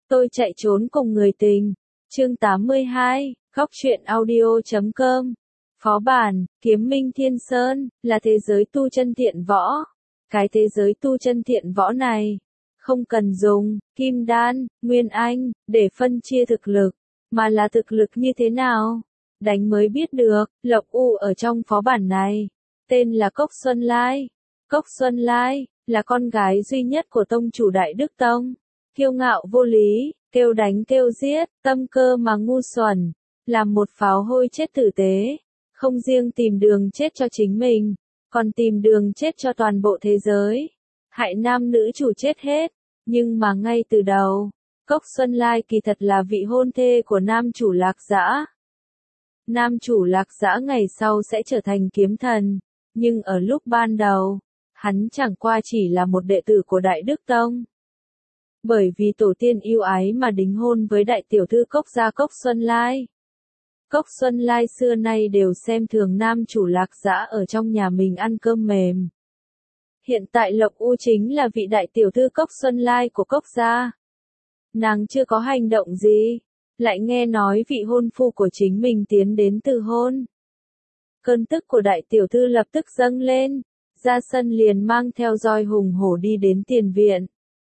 Tôi chạy trốn cùng người tình. Chương 82, Góc truyện audio.com. Phó bản, Kiếm Minh Thiên Sơn, là thế giới tu chân thiện võ. Cái thế giới tu chân thiện võ này, không cần dùng kim đan, nguyên anh, để phân chia thực lực, mà là thực lực như thế nào. Đánh mới biết được. Lộc U ở trong phó bản này, tên là Cốc Xuân Lai. Cốc Xuân Lai, là con gái duy nhất của tông chủ Đại Đức Tông. Kiêu ngạo vô lý, kêu đánh kêu giết, tâm cơ mà ngu xuẩn, làm một pháo hôi chết tử tế. Không riêng tìm đường chết cho chính mình, còn tìm đường chết cho toàn bộ thế giới. Hại nam nữ chủ chết hết. Nhưng mà ngay từ đầu, Cốc Xuân Lai kỳ thật là vị hôn thê của nam chủ Lạc Dã. Nam chủ Lạc Dã ngày sau sẽ trở thành kiếm thần, nhưng ở lúc ban đầu, hắn chẳng qua chỉ là một đệ tử của Đại Đức Tông. Bởi vì tổ tiên yêu ái mà đính hôn với đại tiểu thư Cốc gia Cốc Xuân Lai. Cốc Xuân Lai xưa nay đều xem thường nam chủ Lạc Dã ở trong nhà mình ăn cơm mềm. Hiện tại Lộc U chính là vị đại tiểu thư Cốc Xuân Lai của Cốc gia. Nàng chưa có hành động gì, lại nghe nói vị hôn phu của chính mình tiến đến từ hôn. Cơn tức của đại tiểu thư lập tức dâng lên, ra sân liền mang theo roi hùng hổ đi đến tiền viện.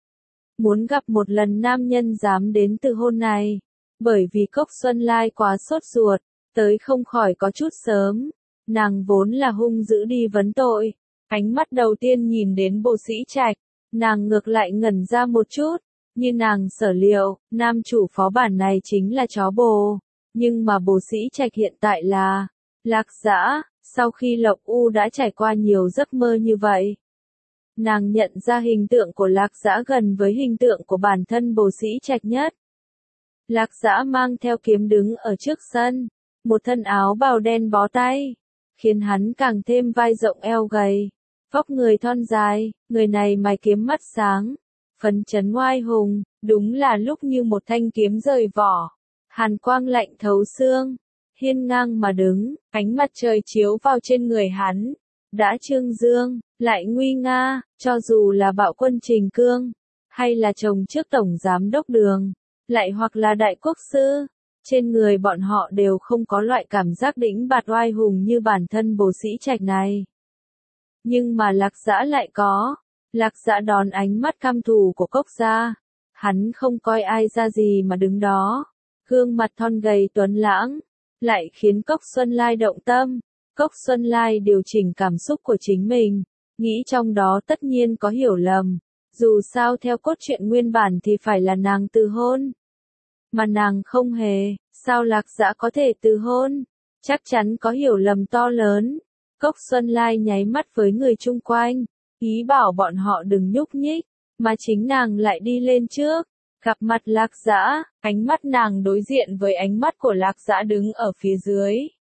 Muốn gặp một lần nam nhân dám đến từ hôn này, bởi vì Cốc Xuân Lai quá sốt ruột, tới không khỏi có chút sớm. Nàng vốn là hung dữ đi vấn tội, ánh mắt đầu tiên nhìn đến Bồ Sĩ Trạch, nàng ngược lại ngẩn ra một chút. Như nàng sở liệu, nam chủ phó bản này chính là chó bồ, nhưng mà Bồ Sĩ Trạch hiện tại là Lạc Dã. Sau khi Lộc U đã trải qua nhiều giấc mơ như vậy, nàng nhận ra hình tượng của Lạc Dã gần với hình tượng của bản thân Bồ Sĩ Trạch nhất. Lạc Dã mang theo kiếm đứng ở trước sân, một thân áo bào đen bó tay, khiến hắn càng thêm vai rộng eo gầy, vóc người thon dài. Người này mày kiếm mắt sáng, phấn chấn oai hùng, đúng là lúc như một thanh kiếm rời vỏ, hàn quang lạnh thấu xương, hiên ngang mà đứng, ánh mặt trời chiếu vào trên người hắn, đã trương dương, lại nguy nga. Cho dù là bạo quân Trình Cương, hay là chồng trước tổng giám đốc Đường, lại hoặc là đại quốc sư, trên người bọn họ đều không có loại cảm giác đĩnh bạt oai hùng như bản thân Bồ Sĩ Trạch này. Nhưng mà Lạc Dã lại có. Lạc Dã đón ánh mắt căm thù của Cốc gia, hắn không coi ai ra gì mà đứng đó, gương mặt thon gầy tuấn lãng, lại khiến Cốc Xuân Lai động tâm. Cốc Xuân Lai điều chỉnh cảm xúc của chính mình, nghĩ trong đó tất nhiên có hiểu lầm, dù sao theo cốt truyện nguyên bản thì phải là nàng từ hôn. Mà nàng không hề, sao Lạc Dã có thể từ hôn? Chắc chắn có hiểu lầm to lớn. Cốc Xuân Lai nháy mắt với người chung quanh, ý bảo bọn họ đừng nhúc nhích, mà chính nàng lại đi lên trước, gặp mặt Lạc Dã, ánh mắt nàng đối diện với ánh mắt của Lạc Dã đứng ở phía dưới.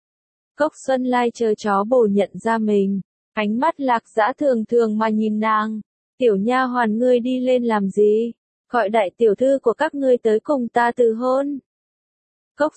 Cốc Xuân Lai chờ chó bồ nhận ra mình, ánh mắt Lạc Dã thường thường mà nhìn nàng. Tiểu nha hoàn ngươi đi lên làm gì? Gọi đại tiểu thư của các ngươi tới cùng ta từ hôn. Cốc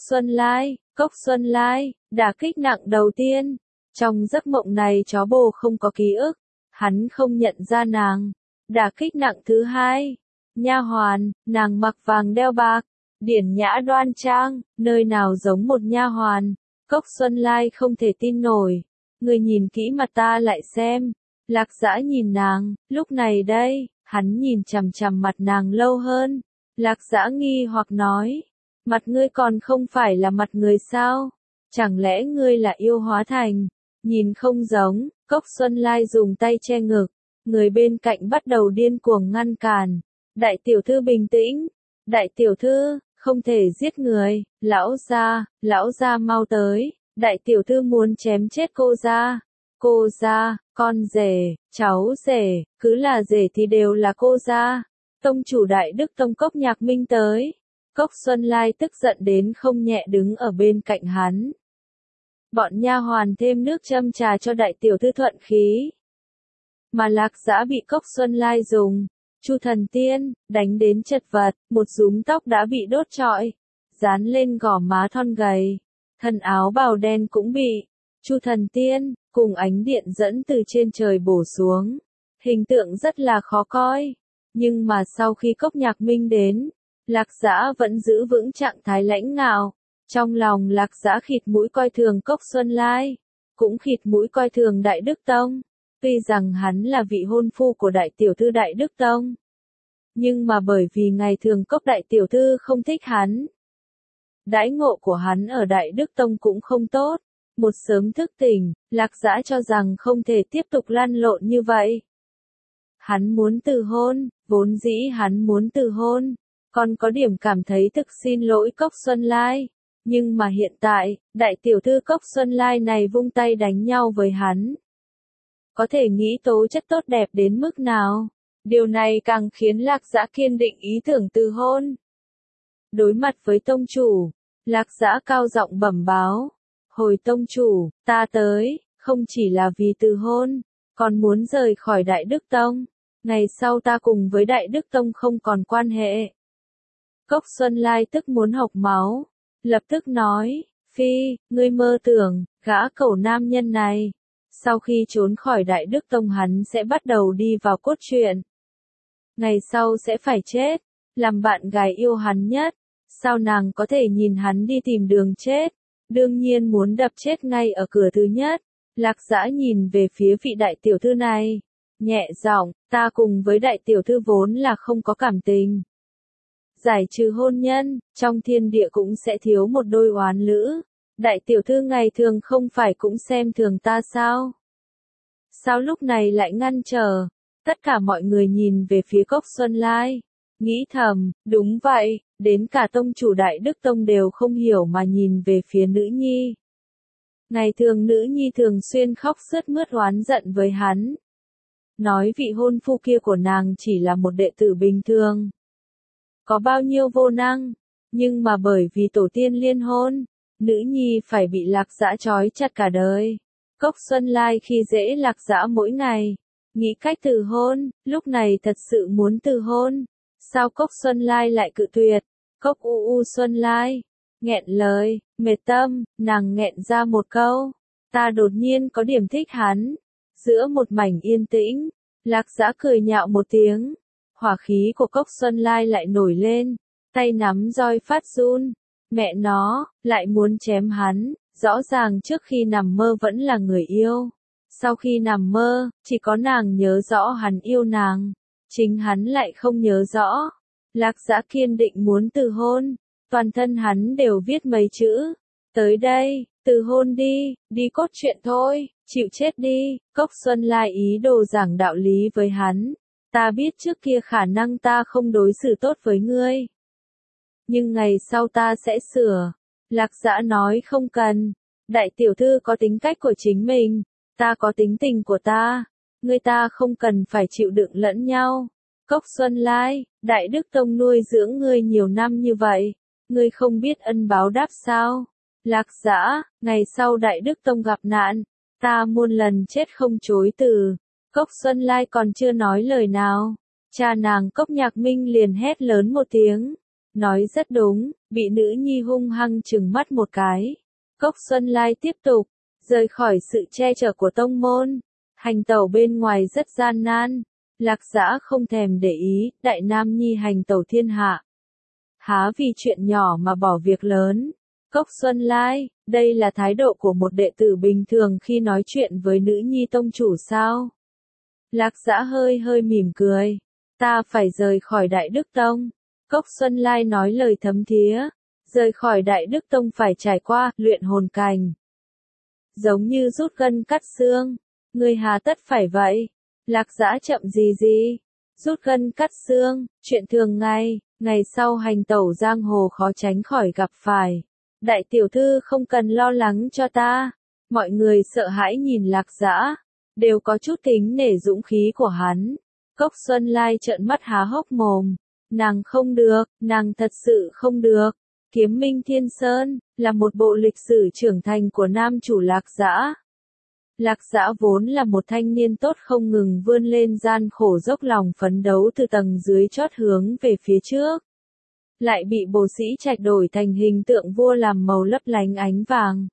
Xuân Lai, đả kích nặng đầu tiên. Trong giấc mộng này chó bồ không có ký ức, hắn không nhận ra nàng. Đả kích nặng thứ hai, nha hoàn, nàng mặc vàng đeo bạc, điển nhã đoan trang, nơi nào giống một nha hoàn. Cốc Xuân Lai không thể tin nổi, người nhìn kỹ mặt ta lại xem. Lạc Dã nhìn nàng, lúc này đây, hắn nhìn chằm chằm mặt nàng lâu hơn. Lạc Dã nghi hoặc nói, mặt ngươi còn không phải là mặt người sao? Chẳng lẽ ngươi là yêu hóa thành? Nhìn không giống. Cốc Xuân Lai dùng tay che ngực, người bên cạnh bắt đầu điên cuồng ngăn cản. Đại tiểu thư bình tĩnh, đại tiểu thư, không thể giết người, lão gia mau tới, đại tiểu thư muốn chém chết cô gia, con rể, cháu rể, cứ là rể thì đều là cô gia. Tông chủ Đại Đức Tông Cốc Nhạc Minh tới. Cốc Xuân Lai tức giận đến không nhẹ đứng ở bên cạnh hắn. Bọn nha hoàn thêm nước châm trà cho đại tiểu thư thuận khí. Mà Lạc Dã bị Cốc Xuân Lai dùng Chu Thần Tiên đánh đến chật vật, một rúm tóc đã bị đốt trọi, dán lên gò má thon gầy. Thân áo bào đen cũng bị Chu Thần Tiên cùng ánh điện dẫn từ trên trời bổ xuống. Hình tượng rất là khó coi. Nhưng mà sau khi Cốc Nhạc Minh đến, Lạc Dã vẫn giữ vững trạng thái lãnh ngạo. Trong lòng Lạc Dã khịt mũi coi thường Cốc Xuân Lai, cũng khịt mũi coi thường Đại Đức Tông. Tuy rằng hắn là vị hôn phu của đại tiểu thư Đại Đức Tông, nhưng mà bởi vì ngày thường Cốc đại tiểu thư không thích hắn, đãi ngộ của hắn ở Đại Đức Tông cũng không tốt. Một sớm thức tỉnh, Lạc Dã cho rằng không thể tiếp tục lăn lộn như vậy. Hắn muốn từ hôn, vốn dĩ hắn muốn từ hôn, còn có điểm cảm thấy thực xin lỗi Cốc Xuân Lai. Nhưng mà hiện tại, đại tiểu thư Cốc Xuân Lai này vung tay đánh nhau với hắn. Có thể nghĩ tố chất tốt đẹp đến mức nào. Điều này càng khiến Lạc Dã kiên định ý tưởng từ hôn. Đối mặt với tông chủ, Lạc Dã cao giọng bẩm báo. Hồi tông chủ, ta tới, không chỉ là vì từ hôn, còn muốn rời khỏi Đại Đức Tông. Ngày sau ta cùng với Đại Đức Tông không còn quan hệ. Cốc Xuân Lai tức muốn hộc máu. Lập tức nói, Phi, ngươi mơ tưởng, gã cẩu nam nhân này. Sau khi trốn khỏi Đại Đức Tông hắn sẽ bắt đầu đi vào cốt truyện. Ngày sau sẽ phải chết, làm bạn gái yêu hắn nhất. Sao nàng có thể nhìn hắn đi tìm đường chết? Đương nhiên muốn đập chết ngay ở cửa thứ nhất. Lạc Dã nhìn về phía vị đại tiểu thư này. Nhẹ giọng, ta cùng với đại tiểu thư vốn là không có cảm tình. Giải trừ hôn nhân, trong thiên địa cũng sẽ thiếu một đôi oán lữ. Đại tiểu thư ngày thường không phải cũng xem thường ta sao? Sao lúc này lại ngăn trở? Tất cả mọi người nhìn về phía Cốc Xuân Lai. Nghĩ thầm, đúng vậy, đến cả tông chủ Đại Đức Tông đều không hiểu mà nhìn về phía nữ nhi. Ngày thường nữ nhi thường xuyên khóc sướt mướt oán giận với hắn. Nói vị hôn phu kia của nàng chỉ là một đệ tử bình thường. Có bao nhiêu vô năng, nhưng mà bởi vì tổ tiên liên hôn, nữ nhi phải bị Lạc Dã trói chặt cả đời. Cốc Xuân Lai khi dễ Lạc Dã mỗi ngày, nghĩ cách từ hôn, lúc này thật sự muốn từ hôn. Sao Cốc Xuân Lai lại cự tuyệt? Cốc Xuân Lai, nghẹn lời, mệt tâm, nàng nghẹn ra một câu. Ta đột nhiên có điểm thích hắn. Giữa một mảnh yên tĩnh, Lạc Dã cười nhạo một tiếng. Hỏa khí của Cốc Xuân Lai lại nổi lên, tay nắm roi phát run. Mẹ nó, lại muốn chém hắn, rõ ràng trước khi nằm mơ vẫn là người yêu. Sau khi nằm mơ, chỉ có nàng nhớ rõ hắn yêu nàng, chính hắn lại không nhớ rõ. Lạc Dã kiên định muốn từ hôn, toàn thân hắn đều viết mấy chữ. Tới đây, từ hôn đi, đi cốt truyện thôi, chịu chết đi. Cốc Xuân Lai ý đồ giảng đạo lý với hắn. Ta biết trước kia khả năng ta không đối xử tốt với ngươi. Nhưng ngày sau ta sẽ sửa. Lạc Dã nói không cần. Đại tiểu thư có tính cách của chính mình. Ta có tính tình của ta. Ngươi ta không cần phải chịu đựng lẫn nhau. Cốc Xuân Lai, Đại Đức Tông nuôi dưỡng ngươi nhiều năm như vậy. Ngươi không biết ân báo đáp sao? Lạc Dã, ngày sau Đại Đức Tông gặp nạn. Ta muôn lần chết không chối từ. Cốc Xuân Lai còn chưa nói lời nào. Cha nàng Cốc Nhạc Minh liền hét lớn một tiếng. Nói rất đúng, bị nữ nhi hung hăng trừng mắt một cái. Cốc Xuân Lai tiếp tục, rời khỏi sự che chở của tông môn. Hành tẩu bên ngoài rất gian nan. Lạc Dã không thèm để ý, đại nam nhi hành tẩu thiên hạ. Há vì chuyện nhỏ mà bỏ việc lớn. Cốc Xuân Lai, đây là thái độ của một đệ tử bình thường khi nói chuyện với nữ nhi tông chủ sao? Lạc Dã hơi hơi mỉm cười. Ta phải rời khỏi Đại Đức Tông. Cốc Xuân Lai nói lời thấm thía. Rời khỏi Đại Đức Tông phải trải qua luyện hồn cành. Giống như rút gân cắt xương. Ngươi hà tất phải vậy? Lạc Dã chậm gì? Rút gân cắt xương, chuyện thường ngày, ngày sau hành tẩu giang hồ khó tránh khỏi gặp phải. Đại tiểu thư không cần lo lắng cho ta. Mọi người sợ hãi nhìn Lạc Dã, đều có chút kính nể dũng khí của hắn. Cốc Xuân Lai trợn mắt há hốc mồm. Nàng không được, nàng thật sự không được. Kiếm Minh Thiên Sơn, là một bộ lịch sử trưởng thành của nam chủ Lạc Dã. Lạc Dã vốn là một thanh niên tốt không ngừng vươn lên gian khổ dốc lòng phấn đấu từ tầng dưới chót hướng về phía trước. Lại bị Bồ Sĩ Trạch đổi thành hình tượng vua làm màu lấp lánh ánh vàng.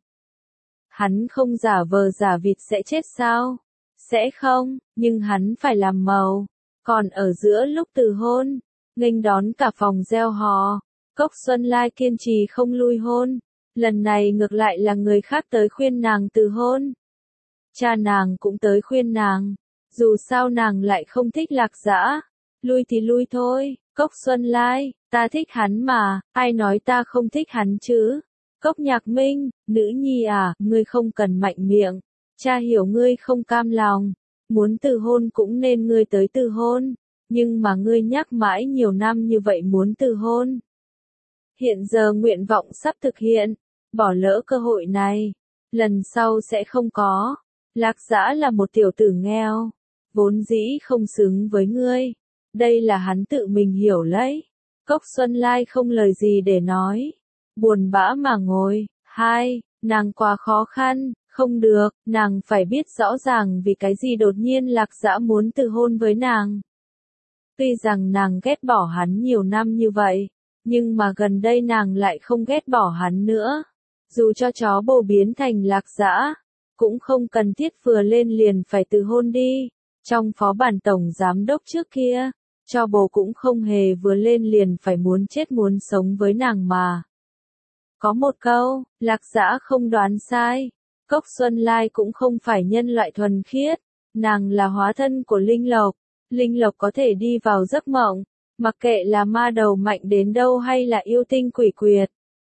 Hắn không giả vờ giả vịt sẽ chết sao? Sẽ không, nhưng hắn phải làm màu. Còn ở giữa lúc từ hôn, nghênh đón cả phòng reo hò. Cốc Xuân Lai kiên trì không lui hôn, lần này ngược lại là người khác tới khuyên nàng từ hôn. Cha nàng cũng tới khuyên nàng, dù sao nàng lại không thích Lạc Dã, lui thì lui thôi. Cốc Xuân Lai, ta thích hắn mà, ai nói ta không thích hắn chứ? Cốc Nhạc Minh, nữ nhi à, ngươi không cần mạnh miệng, cha hiểu ngươi không cam lòng, muốn từ hôn cũng nên ngươi tới từ hôn, nhưng mà ngươi nhắc mãi nhiều năm như vậy muốn từ hôn. Hiện giờ nguyện vọng sắp thực hiện, bỏ lỡ cơ hội này, lần sau sẽ không có. Lạc Dã là một tiểu tử nghèo, vốn dĩ không xứng với ngươi. Đây là hắn tự mình hiểu lấy. Cốc Xuân Lai không lời gì để nói. Buồn bã mà ngồi. Nàng quá khó khăn, không được, nàng phải biết rõ ràng vì cái gì đột nhiên Lạc Dã muốn từ hôn với nàng. Tuy rằng nàng ghét bỏ hắn nhiều năm như vậy, nhưng mà gần đây nàng lại không ghét bỏ hắn nữa. Dù cho chó bồ biến thành Lạc Dã, cũng không cần thiết vừa lên liền phải từ hôn đi. Trong phó bản tổng giám đốc trước kia, cho bồ cũng không hề vừa lên liền phải muốn chết muốn sống với nàng mà. Có một câu, Lạc Dã không đoán sai. Cốc Xuân Lai cũng không phải nhân loại thuần khiết, nàng là hóa thân của linh lộc. Linh lộc có thể đi vào giấc mộng, mặc kệ là ma đầu mạnh đến đâu hay là yêu tinh quỷ quyệt.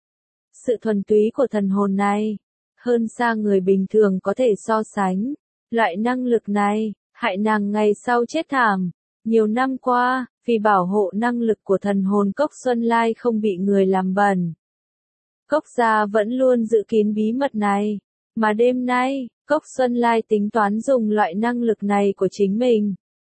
Sự thuần túy của thần hồn này, hơn xa người bình thường có thể so sánh. Loại năng lực này, hại nàng ngày sau chết thảm. Nhiều năm qua, vì bảo hộ năng lực của thần hồn Cốc Xuân Lai không bị người làm bẩn, Cốc gia vẫn luôn giữ kín bí mật này. Mà đêm nay, Cốc Xuân Lai tính toán dùng loại năng lực này của chính mình.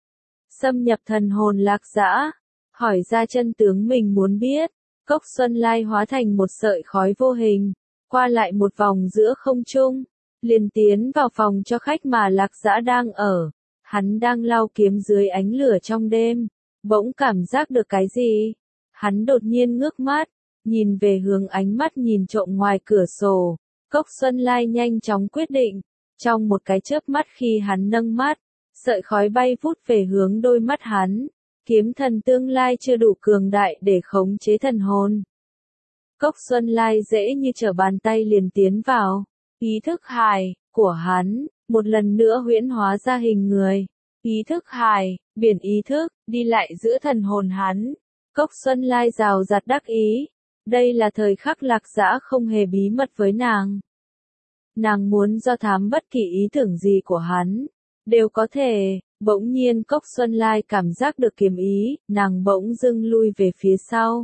Xâm nhập thần hồn Lạc Dã, hỏi ra chân tướng mình muốn biết. Cốc Xuân Lai hóa thành một sợi khói vô hình, qua lại một vòng giữa không trung, liền tiến vào phòng cho khách mà Lạc Dã đang ở. Hắn đang lau kiếm dưới ánh lửa trong đêm, bỗng cảm giác được cái gì. Hắn đột nhiên ngước mắt, nhìn về hướng ánh mắt nhìn trộm ngoài cửa sổ. Cốc Xuân Lai nhanh chóng quyết định, trong một cái chớp mắt khi hắn nâng mắt, sợi khói bay vút về hướng đôi mắt hắn. Kiếm thần tương lai chưa đủ cường đại để khống chế thần hồn. Cốc Xuân Lai dễ như trở bàn tay liền tiến vào. Ý thức hài của hắn, một lần nữa huyễn hóa ra hình người. Ý thức hài, biển ý thức, đi lại giữa thần hồn hắn. Cốc Xuân Lai rào rạt đắc ý. Đây là thời khắc Lạc Dã không hề bí mật với nàng. Nàng muốn do thám bất kỳ ý tưởng gì của hắn, đều có thể. Bỗng nhiên Cốc Xuân Lai cảm giác được kiếm ý, nàng bỗng dưng lui về phía sau.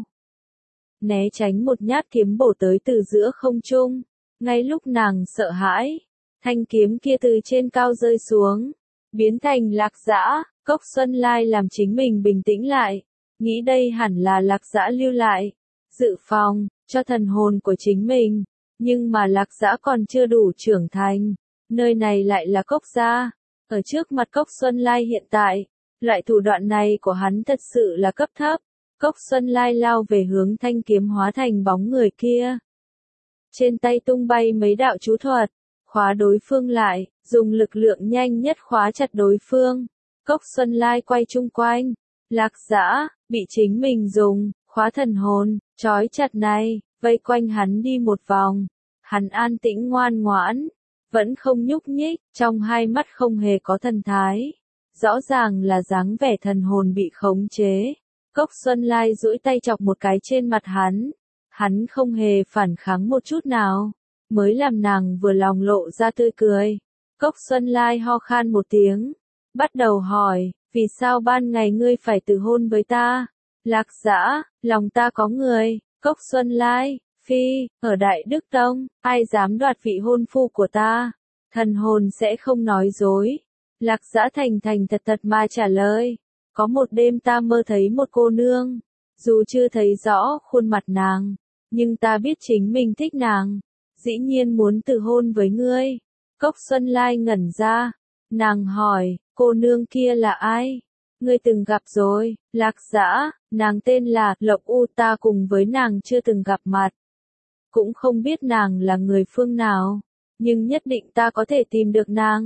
Né tránh một nhát kiếm bổ tới từ giữa không trung. Ngay lúc nàng sợ hãi, thanh kiếm kia từ trên cao rơi xuống, biến thành Lạc Dã. Cốc Xuân Lai làm chính mình bình tĩnh lại, nghĩ đây hẳn là Lạc Dã lưu lại, dự phòng, cho thần hồn của chính mình. Nhưng mà Lạc Dã còn chưa đủ trưởng thành, nơi này lại là Cốc gia. Ở trước mặt Cốc Xuân Lai hiện tại, loại thủ đoạn này của hắn thật sự là cấp thấp. Cốc Xuân Lai lao về hướng thanh kiếm hóa thành bóng người kia. Trên tay tung bay mấy đạo chú thuật, khóa đối phương lại, dùng lực lượng nhanh nhất khóa chặt đối phương. Cốc Xuân Lai quay chung quanh, Lạc Dã, bị chính mình dùng, khóa thần hồn, trói chặt này, vây quanh hắn đi một vòng. Hắn an tĩnh ngoan ngoãn, vẫn không nhúc nhích, trong hai mắt không hề có thần thái. Rõ ràng là dáng vẻ thần hồn bị khống chế. Cốc Xuân Lai duỗi tay chọc một cái trên mặt hắn. Hắn không hề phản kháng một chút nào, mới làm nàng vừa lòng lộ ra tươi cười. Cốc Xuân Lai ho khan một tiếng, bắt đầu hỏi, vì sao ban ngày ngươi phải từ hôn với ta? Lạc Dã, lòng ta có người. Cốc Xuân Lai, phi, ở Đại Đức Tông, ai dám đoạt vị hôn phu của ta? Thần hồn sẽ không nói dối. Lạc Dã thành thành thật thật mà trả lời. Có một đêm ta mơ thấy một cô nương, dù chưa thấy rõ khuôn mặt nàng, nhưng ta biết chính mình thích nàng, dĩ nhiên muốn từ hôn với ngươi. Cốc Xuân Lai ngẩn ra, nàng hỏi, cô nương kia là ai? Ngươi từng gặp rồi. Lạc Dã, nàng tên là Lộc U, ta cùng với nàng chưa từng gặp mặt, cũng không biết nàng là người phương nào, nhưng nhất định ta có thể tìm được nàng.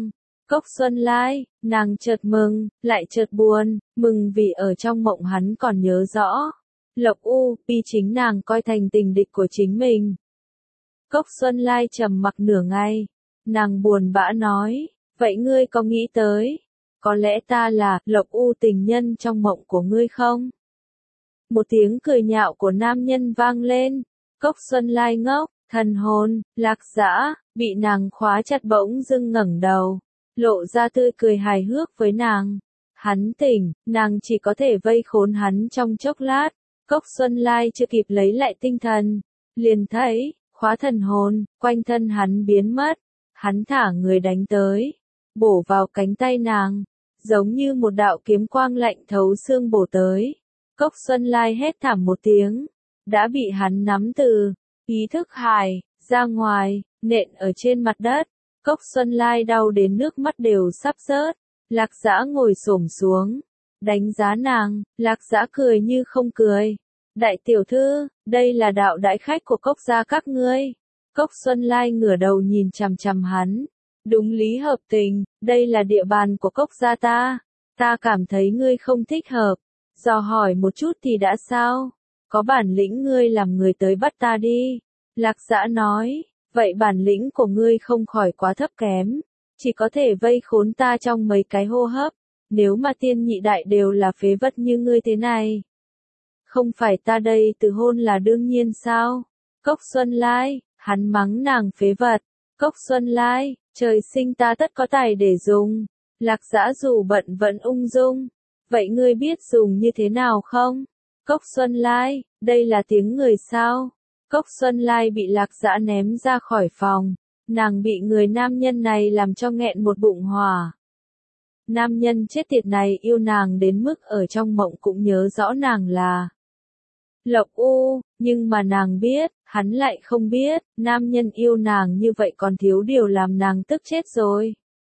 Cốc Xuân Lai, nàng chợt mừng, lại chợt buồn, mừng vì ở trong mộng hắn còn nhớ rõ. Lộc U, Pi chính nàng coi thành tình địch của chính mình. Cốc Xuân Lai trầm mặc nửa ngày, nàng buồn bã nói, vậy ngươi có nghĩ tới, có lẽ ta là Lộc U tình nhân trong mộng của ngươi không? Một tiếng cười nhạo của nam nhân vang lên, Cốc Xuân Lai ngốc, thần hồn, Lạc Dã, bị nàng khóa chặt bỗng dưng ngẩng đầu, lộ ra tươi cười hài hước với nàng. Hắn tỉnh, nàng chỉ có thể vây khốn hắn trong chốc lát. Cốc Xuân Lai chưa kịp lấy lại tinh thần, liền thấy, khóa thần hồn, quanh thân hắn biến mất. Hắn thả người đánh tới, bổ vào cánh tay nàng, giống như một đạo kiếm quang lạnh thấu xương bổ tới. Cốc Xuân Lai hét thảm một tiếng, đã bị hắn nắm từ ý thức hải ra ngoài, nện ở trên mặt đất. Cốc Xuân Lai đau đến nước mắt đều sắp rớt. Lạc Dã ngồi xổm xuống, đánh giá nàng. Lạc Dã cười như không cười. Đại tiểu thư, đây là đạo đại khách của Cốc gia các ngươi. Cốc Xuân Lai ngửa đầu nhìn chằm chằm hắn. Đúng lý hợp tình, đây là địa bàn của Cốc gia ta. Ta cảm thấy ngươi không thích hợp. Dò hỏi một chút thì đã sao? Có bản lĩnh ngươi làm người tới bắt ta đi. Lạc Dã nói, vậy bản lĩnh của ngươi không khỏi quá thấp kém. Chỉ có thể vây khốn ta trong mấy cái hô hấp. Nếu mà tiên nhị đại đều là phế vật như ngươi thế này. Không phải ta đây từ hôn là đương nhiên sao? Cốc Xuân Lai, hắn mắng nàng phế vật. Cốc Xuân Lai, trời sinh ta tất có tài để dùng. Lạc Dã dù bận vẫn ung dung. Vậy ngươi biết dùng như thế nào không? Cốc Xuân Lai, đây là tiếng người sao? Cốc Xuân Lai bị Lạc Dã ném ra khỏi phòng. Nàng bị người nam nhân này làm cho nghẹn một bụng hỏa. Nam nhân chết tiệt này yêu nàng đến mức ở trong mộng cũng nhớ rõ nàng là Lộc U, nhưng mà nàng biết, hắn lại không biết, nam nhân yêu nàng như vậy còn thiếu điều làm nàng tức chết rồi.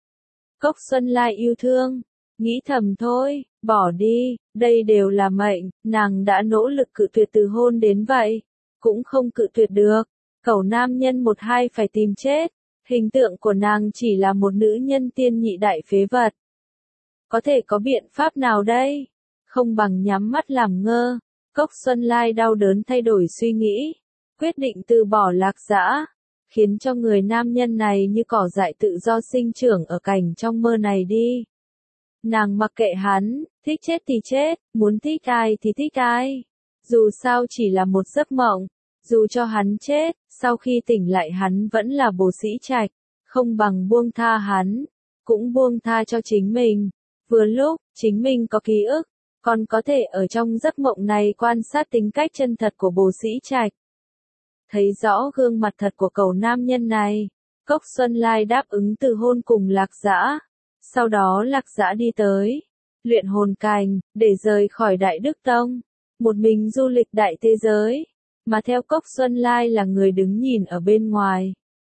Cốc Xuân Lai yêu thương, nghĩ thầm thôi, bỏ đi, đây đều là mệnh, nàng đã nỗ lực cự tuyệt từ hôn đến vậy, cũng không cự tuyệt được. Cẩu nam nhân một hai phải tìm chết, hình tượng của nàng chỉ là một nữ nhân tiên nhị đại phế vật. Có thể có biện pháp nào đây? Không bằng nhắm mắt làm ngơ. Cốc Xuân Lai đau đớn thay đổi suy nghĩ, quyết định từ bỏ Lạc Dã, khiến cho người nam nhân này như cỏ dại tự do sinh trưởng ở cảnh trong mơ này đi. Nàng mặc kệ hắn, thích chết thì chết, muốn thích ai thì thích ai. Dù sao chỉ là một giấc mộng, dù cho hắn chết, sau khi tỉnh lại hắn vẫn là Bồ Sĩ Trạch, không bằng buông tha hắn, cũng buông tha cho chính mình. Vừa lúc, chính mình có ký ức, còn có thể ở trong giấc mộng này quan sát tính cách chân thật của Bồ Sĩ Trạch. Thấy rõ gương mặt thật của cậu nam nhân này, Cốc Xuân Lai đáp ứng từ hôn cùng Lạc Dã. Sau đó Lạc Dã đi tới luyện hồn cành, để rời khỏi Đại Đức Tông, một mình du lịch đại thế giới, mà theo Cốc Xuân Lai là người đứng nhìn ở bên ngoài.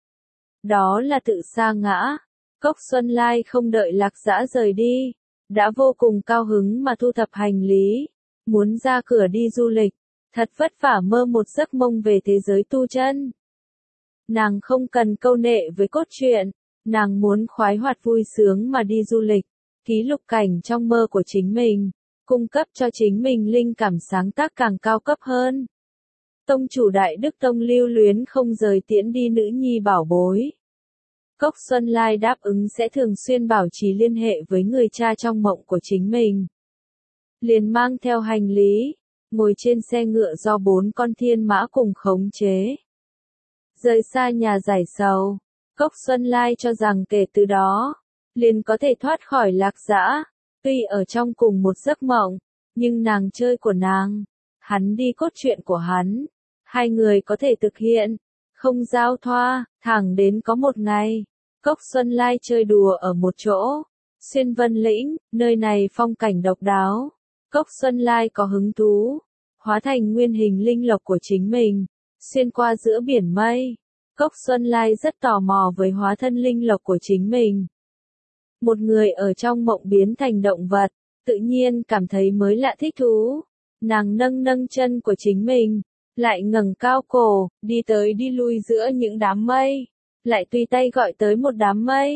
Đó là tự sa ngã. Cốc Xuân Lai không đợi Lạc Dã rời đi, đã vô cùng cao hứng mà thu thập hành lý, muốn ra cửa đi du lịch, thật vất vả mơ một giấc mộng về thế giới tu chân. Nàng không cần câu nệ với cốt truyện, nàng muốn khoái hoạt vui sướng mà đi du lịch, ký lục cảnh trong mơ của chính mình, cung cấp cho chính mình linh cảm sáng tác càng cao cấp hơn. Tông chủ Đại Đức Tông lưu luyến không rời tiễn đi nữ nhi bảo bối. Cốc Xuân Lai đáp ứng sẽ thường xuyên bảo trì liên hệ với người cha trong mộng của chính mình. Liền mang theo hành lý, ngồi trên xe ngựa do 4 con thiên mã cùng khống chế. Rời xa nhà giải sầu, Cốc Xuân Lai cho rằng kể từ đó, liền có thể thoát khỏi Lạc Dã. Tuy ở trong cùng một giấc mộng, nhưng nàng chơi của nàng, hắn đi cốt truyện của hắn. Hai người có thể thực hiện, không giao thoa, thẳng đến có một ngày, Cốc Xuân Lai chơi đùa ở một chỗ, Xuyên Vân Lĩnh, nơi này phong cảnh độc đáo. Cốc Xuân Lai có hứng thú, hóa thành nguyên hình linh lộc của chính mình, xuyên qua giữa biển mây. Cốc Xuân Lai rất tò mò với hóa thân linh lộc của chính mình. Một người ở trong mộng biến thành động vật, tự nhiên cảm thấy mới lạ thích thú. Nàng nâng nâng chân của chính mình, lại ngẩng cao cổ, đi tới đi lui giữa những đám mây, lại tùy tay gọi tới một đám mây.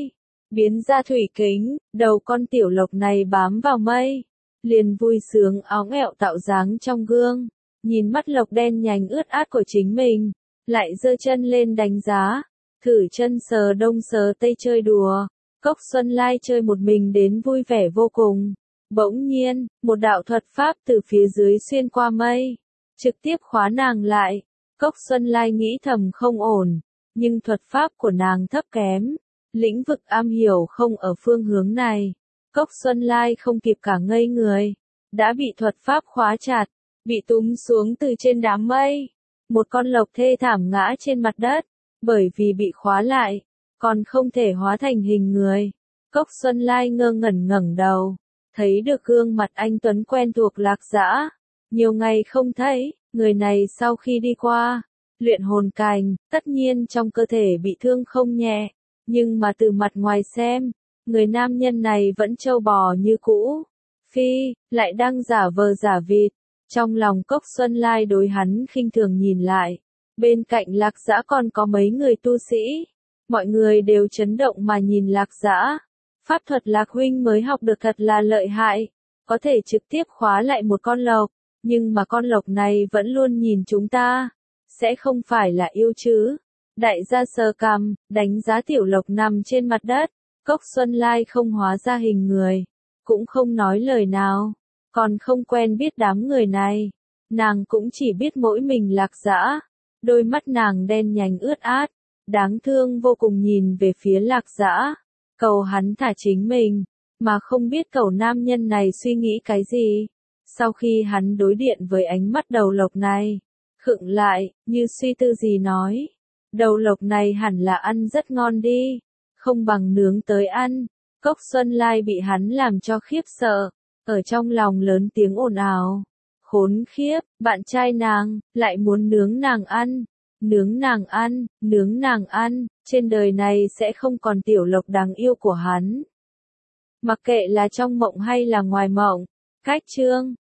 biến ra thủy kính, đầu con tiểu lộc này bám vào mây, liền vui sướng óng ẹo tạo dáng trong gương, nhìn mắt lộc đen nhánh ướt át của chính mình, lại giơ chân lên đánh giá, thử chân sờ đông sờ tây chơi đùa. Cốc Xuân Lai chơi một mình đến vui vẻ vô cùng. Bỗng nhiên, một đạo thuật pháp từ phía dưới xuyên qua mây, trực tiếp khóa nàng lại. Cốc Xuân Lai nghĩ thầm không ổn, nhưng thuật pháp của nàng thấp kém, lĩnh vực am hiểu không ở phương hướng này. Cốc Xuân Lai không kịp cả ngây người, đã bị thuật pháp khóa chặt, bị túm xuống từ trên đám mây. Một con lộc thê thảm ngã trên mặt đất, bởi vì bị khóa lại, còn không thể hóa thành hình người. Cốc Xuân Lai ngơ ngẩn ngẩng đầu, thấy được gương mặt anh tuấn quen thuộc Lạc Dã. Nhiều ngày không thấy, người này sau khi đi qua luyện hồn cành, tất nhiên trong cơ thể bị thương không nhẹ, nhưng mà từ mặt ngoài xem, người nam nhân này vẫn trâu bò như cũ. Phi, lại đang giả vờ giả vịt. Trong lòng Cốc Xuân Lai đối hắn khinh thường nhìn lại. Bên cạnh Lạc Dã còn có mấy người tu sĩ. Mọi người đều chấn động mà nhìn Lạc Dã. Pháp thuật Lạc huynh mới học được thật là lợi hại, có thể trực tiếp khóa lại một con lộc, nhưng mà con lộc này vẫn luôn nhìn chúng ta, sẽ không phải là yêu chứ? Đại gia sờ cằm, đánh giá tiểu lộc nằm trên mặt đất. Cốc Xuân Lai không hóa ra hình người, cũng không nói lời nào, còn không quen biết đám người này. Nàng cũng chỉ biết mỗi mình Lạc Dã. Đôi mắt nàng đen nhánh ướt át, đáng thương vô cùng nhìn về phía Lạc Dã, cầu hắn thả chính mình, mà không biết cậu nam nhân này suy nghĩ cái gì. Sau khi hắn đối điện với ánh mắt đầu lộc này, khựng lại, như suy tư gì nói, đầu lộc này hẳn là ăn rất ngon đi, không bằng nướng tới ăn. Cốc Xuân Lai bị hắn làm cho khiếp sợ, ở trong lòng lớn tiếng ồn ào. Khốn khiếp, bạn trai nàng, lại muốn nướng nàng ăn. Nướng nàng ăn, nướng nàng ăn, trên đời này sẽ không còn tiểu lộc đáng yêu của hắn. Mặc kệ là trong mộng hay là ngoài mộng. Cách chương